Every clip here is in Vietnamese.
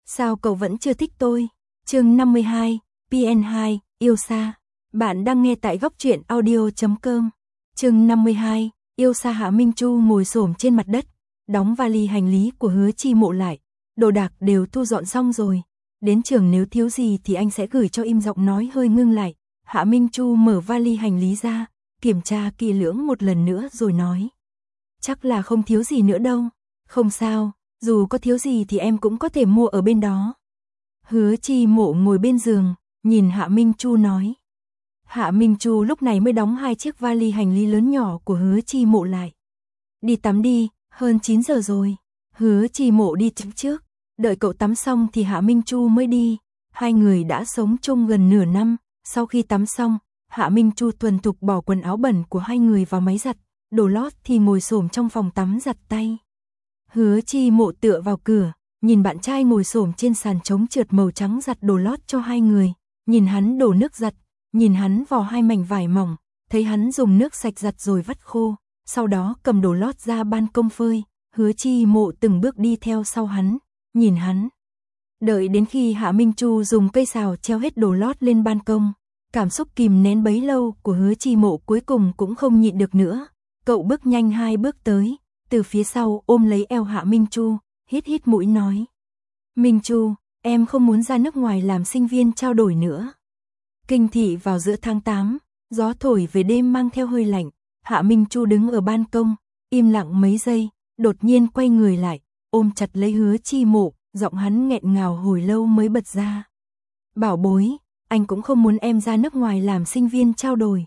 Sao cậu vẫn chưa thích tôi? Chương 52, PN2, yêu xa. Bạn đang nghe tại góc truyện audio.com. Chương 52, yêu xa. Hạ Minh Chu ngồi xổm trên mặt đất, đóng vali hành lý của Hứa Chi Mộ lại. Đồ đạc đều thu dọn xong rồi. Đến trường nếu thiếu gì thì anh sẽ gửi cho. Im giọng nói hơi ngưng lại. Hạ Minh Chu mở vali hành lý ra, kiểm tra kỹ lưỡng một lần nữa rồi nói. Chắc là không thiếu gì nữa đâu. Không sao, dù có thiếu gì thì em cũng có thể mua ở bên đó. Hứa Chi Mộ ngồi bên giường, nhìn Hạ Minh Chu nói. Hạ Minh Chu lúc này mới đóng hai chiếc vali hành lý lớn nhỏ của Hứa Chi Mộ lại. Đi tắm đi, hơn 9 giờ rồi. Hứa Chi Mộ đi trước, đợi cậu tắm xong thì Hạ Minh Chu mới đi. Hai người đã sống chung gần nửa năm, sau khi tắm xong, Hạ Minh Chu thuần thục bỏ quần áo bẩn của hai người vào máy giặt, đồ lót thì ngồi xổm trong phòng tắm giặt tay. Hứa Chi Mộ tựa vào cửa, nhìn bạn trai ngồi xổm trên sàn trống trượt màu trắng giặt đồ lót cho hai người, nhìn hắn đổ nước giặt, nhìn hắn vò hai mảnh vải mỏng, thấy hắn dùng nước sạch giặt rồi vắt khô, sau đó cầm đồ lót ra ban công phơi. Hứa Chi Mộ từng bước đi theo sau hắn, nhìn hắn. Đợi đến khi Hạ Minh Chu dùng cây sào treo hết đồ lót lên ban công, cảm xúc kìm nén bấy lâu của Hứa Chi Mộ cuối cùng cũng không nhịn được nữa. Cậu bước nhanh 2 bước tới, từ phía sau ôm lấy eo Hạ Minh Chu, hít hít mũi nói. Minh Chu, em không muốn ra nước ngoài làm sinh viên trao đổi nữa. Kinh thị vào giữa tháng 8, gió thổi về đêm mang theo hơi lạnh. Hạ Minh Chu đứng ở ban công, im lặng mấy giây, đột nhiên quay người lại, ôm chặt lấy Hứa Chi Mộ, giọng hắn nghẹn ngào hồi lâu mới bật ra. Bảo bối, anh cũng không muốn em ra nước ngoài làm sinh viên trao đổi.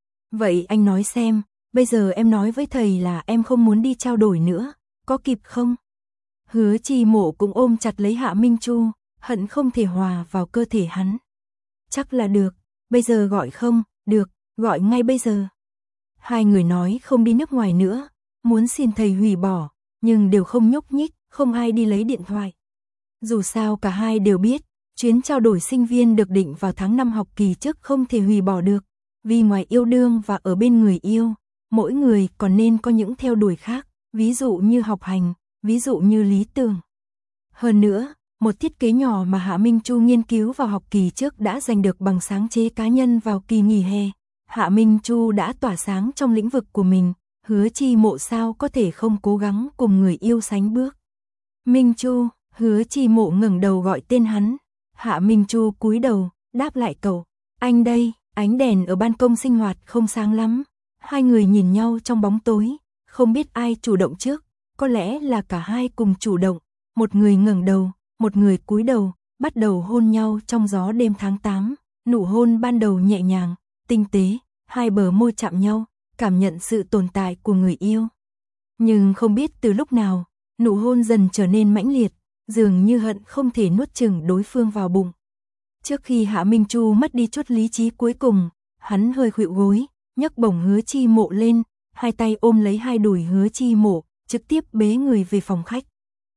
Vậy anh nói xem, bây giờ em nói với thầy là em không muốn đi trao đổi nữa, có kịp không? Hứa Chi Mộ cũng ôm chặt lấy Hạ Minh Chu, hận không thể hòa vào cơ thể hắn. Chắc là được, bây giờ gọi không? Được, gọi ngay bây giờ. Hai người nói không đi nước ngoài nữa, muốn xin thầy hủy bỏ, nhưng đều không nhúc nhích, không ai đi lấy điện thoại. Dù sao cả hai đều biết, chuyến trao đổi sinh viên được định vào tháng 5 học kỳ trước không thể hủy bỏ được, vì ngoài yêu đương và ở bên người yêu, mỗi người còn nên có những theo đuổi khác, ví dụ như học hành, ví dụ như lý tưởng. Hơn nữa, một thiết kế nhỏ mà Hạ Minh Chu nghiên cứu vào học kỳ trước đã giành được bằng sáng chế cá nhân vào kỳ nghỉ hè. Hạ Minh Chu đã tỏa sáng trong lĩnh vực của mình, Hứa Chi Mộ sao có thể không cố gắng cùng người yêu sánh bước. Minh Chu, Hứa Chi Mộ ngẩng đầu gọi tên hắn. Hạ Minh Chu cúi đầu, đáp lại cậu. Anh đây. Ánh đèn ở ban công sinh hoạt không sáng lắm. Hai người nhìn nhau trong bóng tối, không biết ai chủ động trước, có lẽ là cả hai cùng chủ động. Một người ngẩng đầu, một người cúi đầu, bắt đầu hôn nhau trong gió đêm tháng 8. Nụ hôn ban đầu nhẹ nhàng, tinh tế, hai bờ môi chạm nhau, cảm nhận sự tồn tại của người yêu. Nhưng không biết từ lúc nào, nụ hôn dần trở nên mãnh liệt, dường như hận không thể nuốt chửng đối phương vào bụng. Trước khi Hạ Minh Chu mất đi chút lý trí cuối cùng, hắn hơi khuỵu gối, nhấc bổng Hứa Chi Mộ lên, hai tay ôm lấy hai đùi Hứa Chi Mộ, trực tiếp bế người về phòng khách.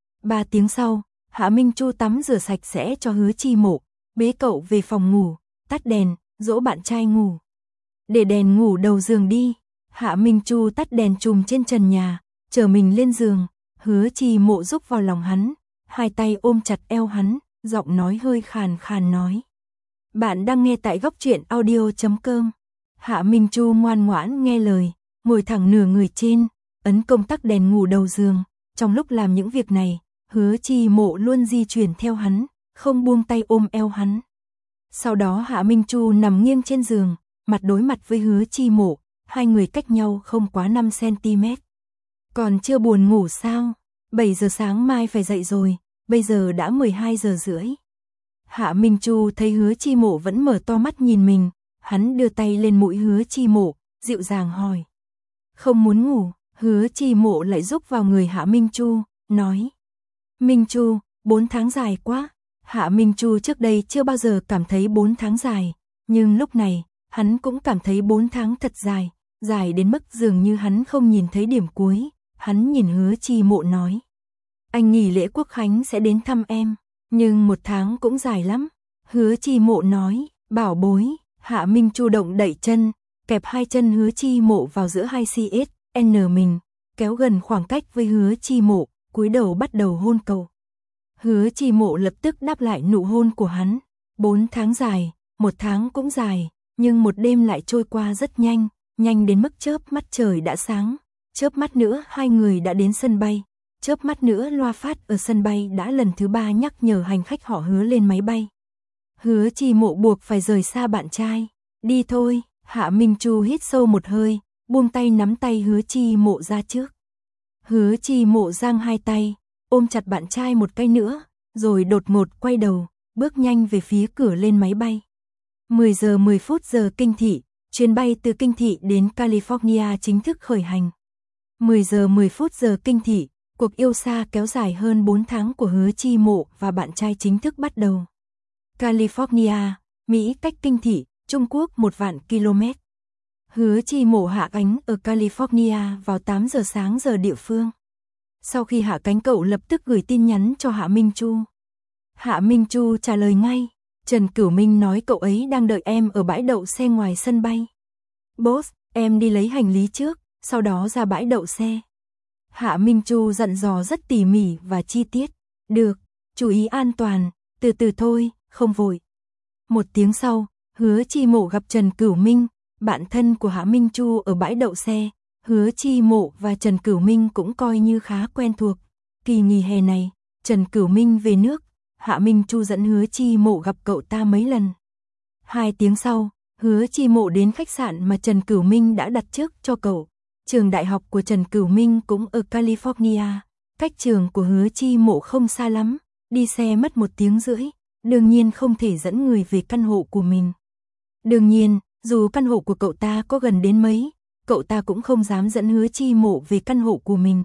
3 tiếng sau, Hạ Minh Chu tắm rửa sạch sẽ cho Hứa Chi Mộ, bế cậu về phòng ngủ, tắt đèn, dỗ bạn trai ngủ. Để đèn ngủ đầu giường đi. Hạ Minh Chu tắt đèn chùm trên trần nhà, chở mình lên giường. Hứa Chi Mộ rúc vào lòng hắn, hai tay ôm chặt eo hắn, giọng nói hơi khàn khàn nói. Bạn đang nghe tại góc truyện audio.com. Hạ Minh Chu ngoan ngoãn nghe lời, ngồi thẳng nửa người trên, ấn công tắc đèn ngủ đầu giường. Trong lúc làm những việc này, Hứa Chi Mộ luôn di chuyển theo hắn, không buông tay ôm eo hắn. Sau đó Hạ Minh Chu nằm nghiêng trên giường, mặt đối mặt với Hứa Chi Mộ, hai người cách nhau không quá 5 cm. Còn chưa buồn ngủ sao? 7 giờ sáng mai phải dậy rồi, bây giờ đã 12 giờ rưỡi. Hạ Minh Chu thấy Hứa Chi Mộ vẫn mở to mắt nhìn mình, hắn đưa tay lên mũi Hứa Chi Mộ, dịu dàng hỏi. Không muốn ngủ? Hứa Chi Mộ lại rúc vào người Hạ Minh Chu, nói. Minh Chu, 4 tháng dài quá. Hạ Minh Chu trước đây chưa bao giờ cảm thấy 4 tháng dài, nhưng lúc này, hắn cũng cảm thấy 4 tháng thật dài, dài đến mức dường như hắn không nhìn thấy điểm cuối. Hắn nhìn Hứa Chi Mộ nói. Anh nghỉ lễ Quốc khánh sẽ đến thăm em, nhưng 1 tháng cũng dài lắm. Hứa Chi Mộ nói, bảo bối. Hạ Minh Chu động đẩy chân, kẹp hai chân Hứa Chi Mộ vào giữa hai CSN mình, kéo gần khoảng cách với Hứa Chi Mộ, cúi đầu bắt đầu hôn cậu. Hứa Chi Mộ lập tức đáp lại nụ hôn của hắn. 4 tháng dài, 1 tháng cũng dài, nhưng một đêm lại trôi qua rất nhanh, nhanh đến mức chớp mắt trời đã sáng. Chớp mắt nữa hai người đã đến sân bay. Chớp mắt nữa loa phát ở sân bay đã lần thứ 3 nhắc nhở hành khách họ Hứa lên máy bay. Hứa Chi Mộ buộc phải rời xa bạn trai. Đi thôi, Hạ Minh Chu hít sâu một hơi, buông tay nắm tay Hứa Chi Mộ ra trước. Hứa Chi Mộ giang hai tay, ôm chặt bạn trai một cái nữa, rồi đột ngột quay đầu, bước nhanh về phía cửa lên máy bay. 10 giờ 10 phút giờ kinh thị, chuyến bay từ kinh thị đến California chính thức khởi hành. 10 giờ 10 phút giờ kinh thị, cuộc yêu xa kéo dài hơn 4 tháng của Hứa Chi Mộ và bạn trai chính thức bắt đầu. California, Mỹ cách kinh thị, Trung Quốc 1.000.000 km. Hứa Chi Mộ hạ cánh ở California vào 8 giờ sáng giờ địa phương. Sau khi hạ cánh cậu lập tức gửi tin nhắn cho Hạ Minh Chu. Hạ Minh Chu trả lời ngay, Trần Cửu Minh nói cậu ấy đang đợi em ở bãi đậu xe ngoài sân bay. Boss, em đi lấy hành lý trước, sau đó ra bãi đậu xe. Hạ Minh Chu dặn dò rất tỉ mỉ và chi tiết. Được, chú ý an toàn, từ từ thôi, không vội. 1 tiếng sau, Hứa Chi Mộ gặp Trần Cửu Minh, bạn thân của Hạ Minh Chu ở bãi đậu xe. Hứa Chi Mộ và Trần Cửu Minh cũng coi như khá quen thuộc. Kỳ nghỉ hè này, Trần Cửu Minh về nước, Hạ Minh Chu dẫn Hứa Chi Mộ gặp cậu ta mấy lần. 2 tiếng sau, Hứa Chi Mộ đến khách sạn mà Trần Cửu Minh đã đặt trước cho cậu. Trường đại học của Trần Cửu Minh cũng ở California, cách trường của Hứa Chi Mộ không xa lắm, đi xe mất 1 tiếng rưỡi, đương nhiên không thể dẫn người về căn hộ của mình. Đương nhiên, dù căn hộ của cậu ta có gần đến mấy, cậu ta cũng không dám dẫn Hứa Chi Mộ về căn hộ của mình.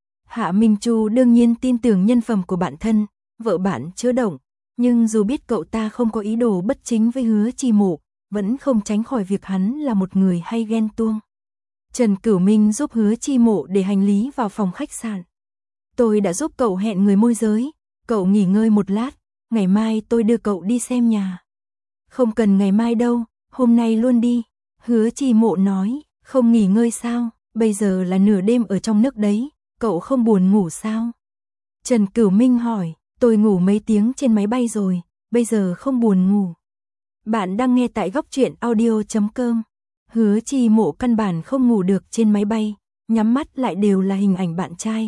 Hạ Minh Chu đương nhiên tin tưởng nhân phẩm của bạn thân, vợ bạn chứa động, nhưng dù biết cậu ta không có ý đồ bất chính với Hứa Chi Mộ, vẫn không tránh khỏi việc hắn là một người hay ghen tuông. Trần Cửu Minh giúp Hứa Chi Mộ để hành lý vào phòng khách sạn. Tôi đã giúp cậu hẹn người môi giới, cậu nghỉ ngơi một lát, ngày mai tôi đưa cậu đi xem nhà. Không cần ngày mai đâu, hôm nay luôn đi. Hứa Chi Mộ nói, không nghỉ ngơi sao, bây giờ là nửa đêm ở trong nước đấy, cậu không buồn ngủ sao? Trần Cửu Minh hỏi, tôi ngủ mấy tiếng trên máy bay rồi, bây giờ không buồn ngủ. Bạn đang nghe tại Góc Truyện Audio.com. Hứa Chi Mộ căn bản không ngủ được trên máy bay, nhắm mắt lại đều là hình ảnh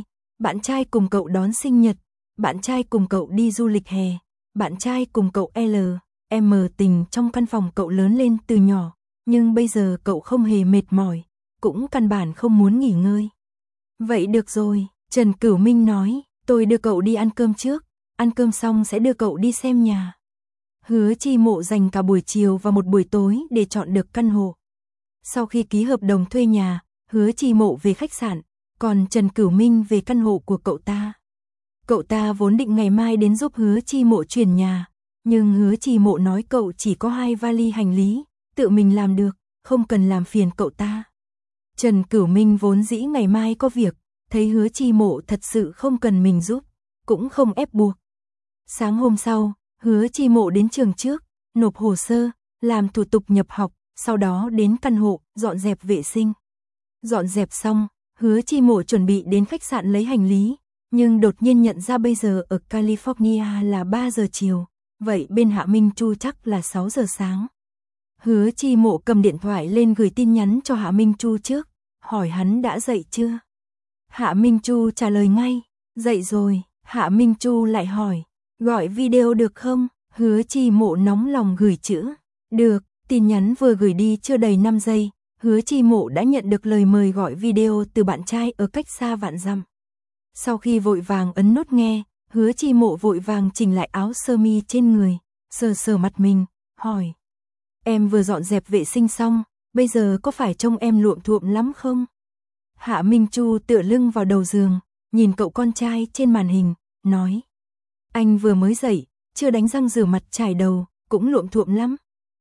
bạn trai cùng cậu đón sinh nhật, bạn trai cùng cậu đi du lịch hè, bạn trai cùng cậu L.M. tình trong căn phòng cậu lớn lên từ nhỏ, nhưng bây giờ cậu không hề mệt mỏi, cũng căn bản không muốn nghỉ ngơi. Vậy được rồi, Trần Cửu Minh nói, tôi đưa cậu đi ăn cơm trước, ăn cơm xong sẽ đưa cậu đi xem nhà. Hứa Chi Mộ dành cả buổi chiều và một buổi tối để chọn được căn hộ. Sau khi ký hợp đồng thuê nhà, Hứa Chi Mộ về khách sạn, còn Trần Cửu Minh về căn hộ của cậu ta. Cậu ta vốn định ngày mai đến giúp Hứa Chi Mộ chuyển nhà, nhưng Hứa Chi Mộ nói cậu chỉ có 2 vali hành lý, tự mình làm được, không cần làm phiền cậu ta. Trần Cửu Minh vốn dĩ ngày mai có việc, thấy Hứa Chi Mộ thật sự không cần mình giúp, cũng không ép buộc. Sáng hôm sau, Hứa Chi Mộ đến trường trước, nộp hồ sơ, làm thủ tục nhập học, sau đó đến căn hộ, dọn dẹp vệ sinh. Dọn dẹp xong, Hứa Chi Mộ chuẩn bị đến khách sạn lấy hành lý, nhưng đột nhiên nhận ra bây giờ ở California là 3 giờ chiều, vậy bên Hạ Minh Chu chắc là 6 giờ sáng. Hứa Chi Mộ cầm điện thoại lên gửi tin nhắn cho Hạ Minh Chu trước, hỏi hắn đã dậy chưa. Hạ Minh Chu trả lời ngay, dậy rồi. Hạ Minh Chu lại hỏi, gọi video được không? Hứa Chi Mộ nóng lòng gửi chữ, được. Tin nhắn vừa gửi đi chưa đầy 5 giây, Hứa Chi Mộ đã nhận được lời mời gọi video từ bạn trai ở cách xa vạn dặm. Sau khi vội vàng ấn nút nghe, Hứa Chi Mộ vội vàng chỉnh lại áo sơ mi trên người, sờ sờ mặt mình, hỏi. Em vừa dọn dẹp vệ sinh xong, bây giờ có phải trông em luộm thuộm lắm không? Hạ Minh Chu tựa lưng vào đầu giường, nhìn cậu con trai trên màn hình, nói. Anh vừa mới dậy, chưa đánh răng rửa mặt chải đầu, cũng luộm thuộm lắm.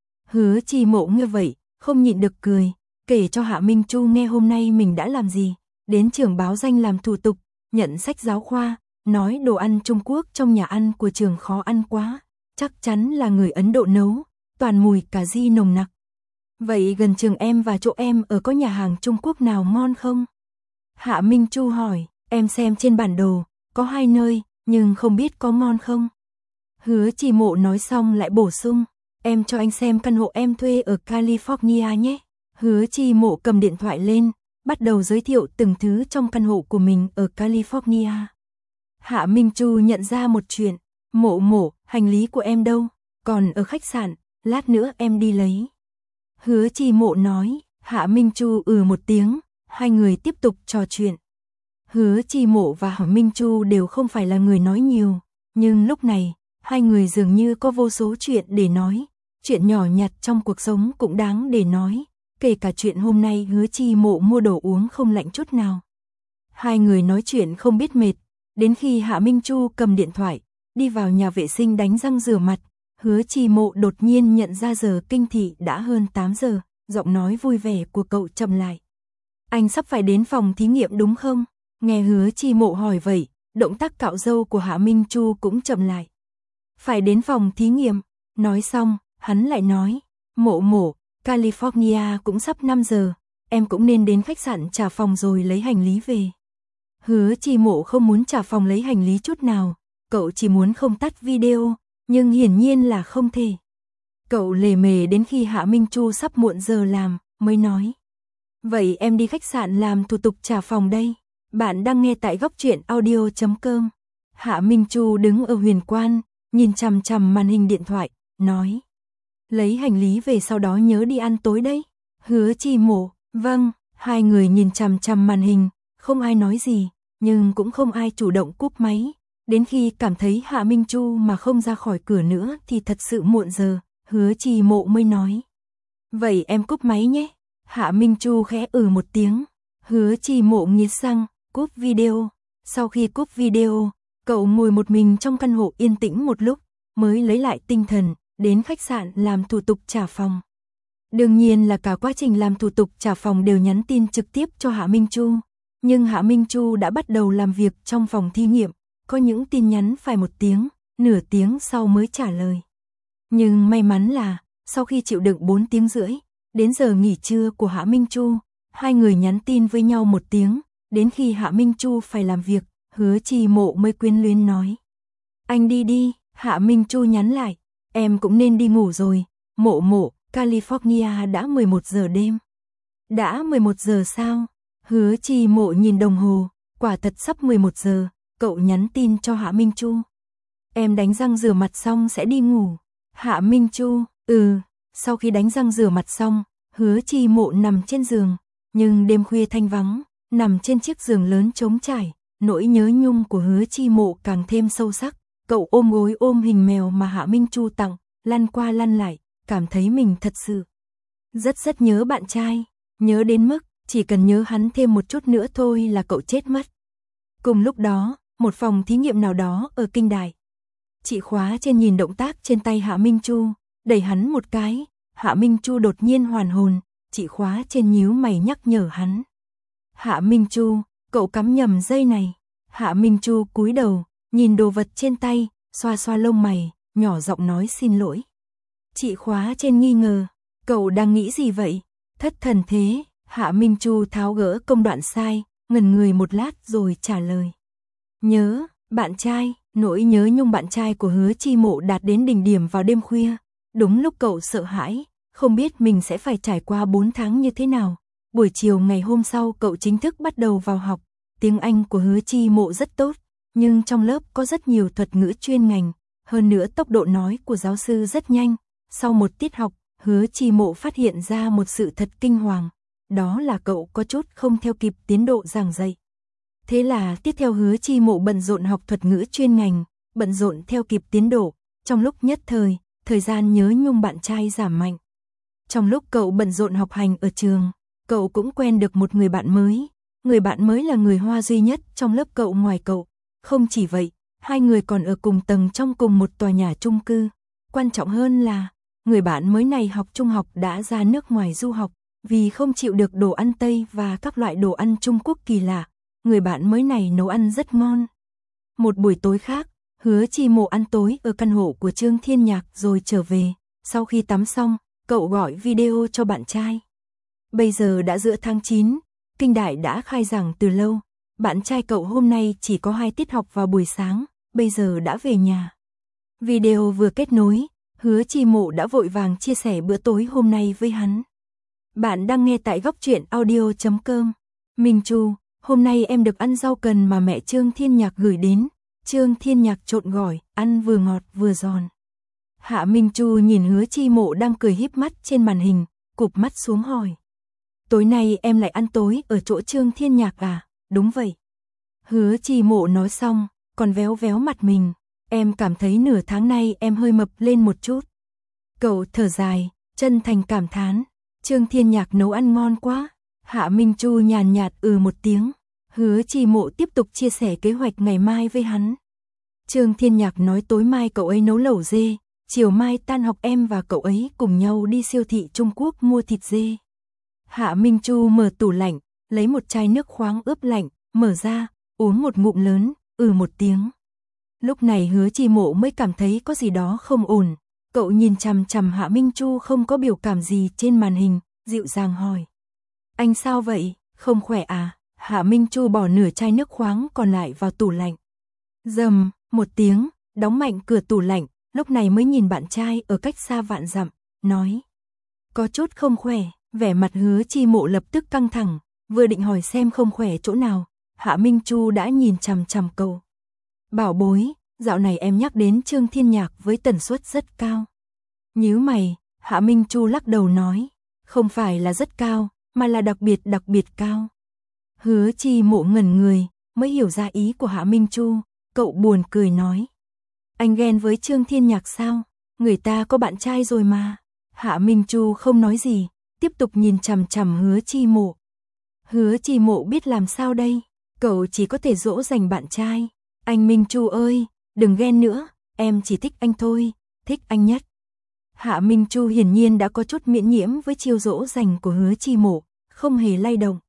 Hứa Chi Mộ nghe vậy, không nhịn được cười, kể cho Hạ Minh Chu nghe hôm nay mình đã làm gì, đến trường báo danh làm thủ tục, nhận sách giáo khoa, nói đồ ăn Trung Quốc trong nhà ăn của trường khó ăn quá, chắc chắn là người Ấn Độ nấu, toàn mùi cà ri nồng nặc. Vậy gần trường em và chỗ em ở có nhà hàng Trung Quốc nào ngon không? Hạ Minh Chu hỏi, em xem trên bản đồ, có 2 nơi, nhưng không biết có ngon không. Hứa Chi Mộ nói xong lại bổ sung, em cho anh xem căn hộ em thuê ở California nhé. Hứa Chi Mộ cầm điện thoại lên, bắt đầu giới thiệu từng thứ trong căn hộ của mình ở California. Hạ Minh Chu nhận ra một chuyện, Mộ, hành lý của em đâu? Còn ở khách sạn, lát nữa em đi lấy. Hứa Chi Mộ nói, Hạ Minh Chu một tiếng, hai người tiếp tục trò chuyện. Hứa Chi Mộ và Hạ Minh Chu đều không phải là người nói nhiều, nhưng lúc này, hai người dường như có vô số chuyện để nói, chuyện nhỏ nhặt trong cuộc sống cũng đáng để nói, kể cả chuyện hôm nay Hứa Chi Mộ mua đồ uống không lạnh chút nào. Hai người nói chuyện không biết mệt, đến khi Hạ Minh Chu cầm điện thoại, đi vào nhà vệ sinh đánh răng rửa mặt, Hứa Chi Mộ đột nhiên nhận ra giờ kinh thị đã hơn 8 giờ, giọng nói vui vẻ của cậu chậm lại. Anh sắp phải đến phòng thí nghiệm đúng không? Nghe Hứa Chi Mộ hỏi vậy, động tác cạo râu của Hạ Minh Chu cũng chậm lại. Phải đến phòng thí nghiệm, nói xong, hắn lại nói, Mộ, California cũng sắp 5 giờ, em cũng nên đến khách sạn trả phòng rồi lấy hành lý về. Hứa Chi Mộ không muốn trả phòng lấy hành lý chút nào, cậu chỉ muốn không tắt video, nhưng hiển nhiên là không thể. Cậu lề mề đến khi Hạ Minh Chu sắp muộn giờ làm, mới nói. Vậy em đi khách sạn làm thủ tục trả phòng đây. Bạn đang nghe tại góc truyện audio.com. Hạ Minh Chu đứng ở huyền quan, nhìn chằm chằm màn hình điện thoại, nói. Lấy hành lý về sau đó nhớ đi ăn tối đấy. Hứa Chi Mộ, vâng, hai người nhìn chằm chằm màn hình, không ai nói gì, nhưng cũng không ai chủ động cúp máy. Đến khi cảm thấy Hạ Minh Chu mà không ra khỏi cửa nữa thì thật sự muộn giờ, Hứa Chi Mộ mới nói. Vậy em cúp máy nhé. Hạ Minh Chu khẽ một tiếng. Hứa Chi Mộ nghiến răng, cúp video. Sau khi cúp video, cậu ngồi một mình trong căn hộ yên tĩnh một lúc, mới lấy lại tinh thần, đến khách sạn làm thủ tục trả phòng. Đương nhiên là cả quá trình làm thủ tục trả phòng đều nhắn tin trực tiếp cho Hạ Minh Chu. Nhưng Hạ Minh Chu đã bắt đầu làm việc trong phòng thí nghiệm, có những tin nhắn phải 1 tiếng, nửa tiếng sau mới trả lời. Nhưng may mắn là, sau khi chịu đựng 4 tiếng rưỡi, đến giờ nghỉ trưa của Hạ Minh Chu, hai người nhắn tin với nhau 1 tiếng, đến khi Hạ Minh Chu phải làm việc, Hứa Chi Mộ mới quyến luyến nói. Anh đi, Hạ Minh Chu nhắn lại, em cũng nên đi ngủ rồi, Mộ, California đã 11 giờ đêm. Đã 11 giờ sao? Hứa Chi Mộ nhìn đồng hồ, quả thật sắp 11 giờ, cậu nhắn tin cho Hạ Minh Chu. Em đánh răng rửa mặt xong sẽ đi ngủ. Hạ Minh Chu, sau khi đánh răng rửa mặt xong, Hứa Chi Mộ nằm trên giường, nhưng đêm khuya thanh vắng, nằm trên chiếc giường lớn trống trải, nỗi nhớ nhung của Hứa Chi Mộ càng thêm sâu sắc, cậu ôm gối ôm hình mèo mà Hạ Minh Chu tặng, lăn qua lăn lại, cảm thấy mình thật sự rất nhớ bạn trai, nhớ đến mức chỉ cần nhớ hắn thêm một chút nữa thôi là cậu chết mất. Cùng lúc đó, một phòng thí nghiệm nào đó ở Kinh Đại. Chị Khóa trên nhìn động tác trên tay Hạ Minh Chu, đẩy hắn một cái, Hạ Minh Chu đột nhiên hoàn hồn, chị Khóa trên nhíu mày nhắc nhở hắn. Hạ Minh Chu, cậu cắm nhầm dây này. Hạ Minh Chu cúi đầu, nhìn đồ vật trên tay, xoa xoa lông mày, nhỏ giọng nói xin lỗi. Chị Khóa trên nghi ngờ, cậu đang nghĩ gì vậy? Thất thần thế, Hạ Minh Chu tháo gỡ công đoạn sai, ngẩn người một lát rồi trả lời. Nhớ, bạn trai, nỗi nhớ nhung bạn trai của Hứa Chi Mộ đạt đến đỉnh điểm vào đêm khuya. Đúng lúc cậu sợ hãi, không biết mình sẽ phải trải qua 4 tháng như thế nào. Buổi chiều ngày hôm sau cậu chính thức bắt đầu vào học. Tiếng Anh của Hứa Chi Mộ rất tốt, nhưng trong lớp có rất nhiều thuật ngữ chuyên ngành. Hơn nữa tốc độ nói của giáo sư rất nhanh. Sau một tiết học, Hứa Chi Mộ phát hiện ra một sự thật kinh hoàng. Đó là cậu có chút không theo kịp tiến độ giảng dạy. Thế là tiếp theo Hứa Chi Mộ bận rộn học thuật ngữ chuyên ngành, bận rộn theo kịp tiến độ. Trong lúc nhất thời gian nhớ nhung bạn trai giảm mạnh. Trong lúc cậu bận rộn học hành ở trường, cậu cũng quen được một người bạn mới. Người bạn mới là người Hoa duy nhất trong lớp cậu ngoài cậu. Không chỉ vậy, hai người còn ở cùng tầng trong cùng một tòa nhà chung cư. Quan trọng hơn là, người bạn mới này học trung học đã ra nước ngoài du học. Vì không chịu được đồ ăn Tây và các loại đồ ăn Trung Quốc kỳ lạ, người bạn mới này nấu ăn rất ngon. Một buổi tối khác, Hứa Chi Mộ ăn tối ở căn hộ của Trương Thiên Nhạc rồi trở về. Sau khi tắm xong, cậu gọi video cho bạn trai. Bây giờ đã giữa tháng 9, Kinh Đại đã khai giảng từ lâu. Bạn trai cậu hôm nay chỉ có 2 tiết học vào buổi sáng, bây giờ đã về nhà. Video vừa kết nối, Hứa Chi Mộ đã vội vàng chia sẻ bữa tối hôm nay với hắn. Bạn đang nghe tại góc truyện audio.com. Minh Chu, hôm nay em được ăn rau cần mà mẹ Trương Thiên Nhạc gửi đến. Trương Thiên Nhạc trộn gỏi, ăn vừa ngọt vừa giòn. Hạ Minh Chu nhìn Hứa Chi Mộ đang cười híp mắt trên màn hình, cụp mắt xuống hỏi. Tối nay em lại ăn tối ở chỗ Trương Thiên Nhạc à? Đúng vậy. Hứa Chi Mộ nói xong, còn véo véo mặt mình. Em cảm thấy nửa tháng nay em hơi mập lên một chút. Cậu thở dài, chân thành cảm thán. Trương Thiên Nhạc nấu ăn ngon quá. Hạ Minh Chu nhàn nhạt một tiếng. Hứa Chi Mộ tiếp tục chia sẻ kế hoạch ngày mai với hắn. Trương Thiên Nhạc nói tối mai cậu ấy nấu lẩu dê, chiều mai tan học em và cậu ấy cùng nhau đi siêu thị Trung Quốc mua thịt dê. Hạ Minh Chu mở tủ lạnh, lấy một chai nước khoáng ướp lạnh, mở ra, uống một ngụm lớn, một tiếng. Lúc này Hứa Chi Mộ mới cảm thấy có gì đó không ổn. Cậu nhìn chằm chằm Hạ Minh Chu không có biểu cảm gì trên màn hình, dịu dàng hỏi. Anh sao vậy, không khỏe à? Hạ Minh Chu bỏ nửa chai nước khoáng còn lại vào tủ lạnh. Rầm, một tiếng, đóng mạnh cửa tủ lạnh, lúc này mới nhìn bạn trai ở cách xa vạn dặm, nói. Có chút không khỏe, vẻ mặt Hứa Chi Mộ lập tức căng thẳng, vừa định hỏi xem không khỏe chỗ nào, Hạ Minh Chu đã nhìn chằm chằm cậu. Bảo bối, dạo này em nhắc đến Trương Thiên Nhạc với tần suất rất cao. Nhíu mày, Hạ Minh Chu lắc đầu nói, không phải là rất cao, mà là đặc biệt cao. Hứa Chi Mộ ngẩn người, mới hiểu ra ý của Hạ Minh Chu, cậu buồn cười nói. Anh ghen với Trương Thiên Nhạc sao? Người ta có bạn trai rồi mà. Hạ Minh Chu không nói gì, tiếp tục nhìn chằm chằm Hứa Chi Mộ. Hứa Chi Mộ biết làm sao đây, cậu chỉ có thể dỗ dành bạn trai. Anh Minh Chu ơi, đừng ghen nữa, em chỉ thích anh thôi, thích anh nhất. Hạ Minh Chu hiển nhiên đã có chút miễn nhiễm với chiêu dỗ dành của Hứa Chi Mộ, không hề lay động.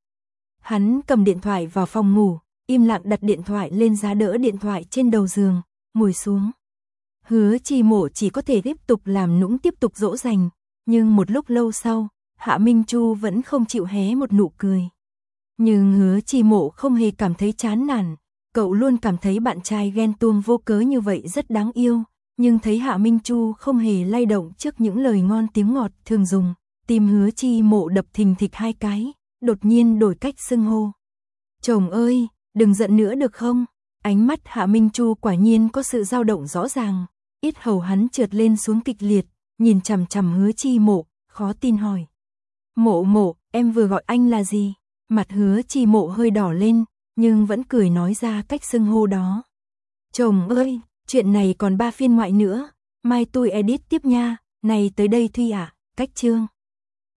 Hắn cầm điện thoại vào phòng ngủ, im lặng đặt điện thoại lên giá đỡ điện thoại trên đầu giường, ngồi xuống. Hứa Chi Mộ chỉ có thể tiếp tục làm nũng tiếp tục dỗ dành, nhưng một lúc lâu sau, Hạ Minh Chu vẫn không chịu hé một nụ cười. Nhưng Hứa Chi Mộ không hề cảm thấy chán nản, cậu luôn cảm thấy bạn trai ghen tuông vô cớ như vậy rất đáng yêu, nhưng thấy Hạ Minh Chu không hề lay động trước những lời ngon tiếng ngọt thường dùng, tim Hứa Chi Mộ đập thình thịch 2 cái, đột nhiên đổi cách xưng hô. Chồng ơi, đừng giận nữa được không? Ánh mắt Hạ Minh Chu quả nhiên có sự dao động rõ ràng, yết hầu hắn trượt lên xuống kịch liệt, nhìn chằm chằm Hứa Chi Mộ, khó tin hỏi. Mộ, em vừa gọi anh là gì? Mặt Hứa Chi Mộ hơi đỏ lên, nhưng vẫn cười nói ra cách xưng hô đó. Chồng ơi, chuyện này còn 3 phiên ngoại nữa, mai tôi edit tiếp nha, này tới đây Thuy ạ, cách chương.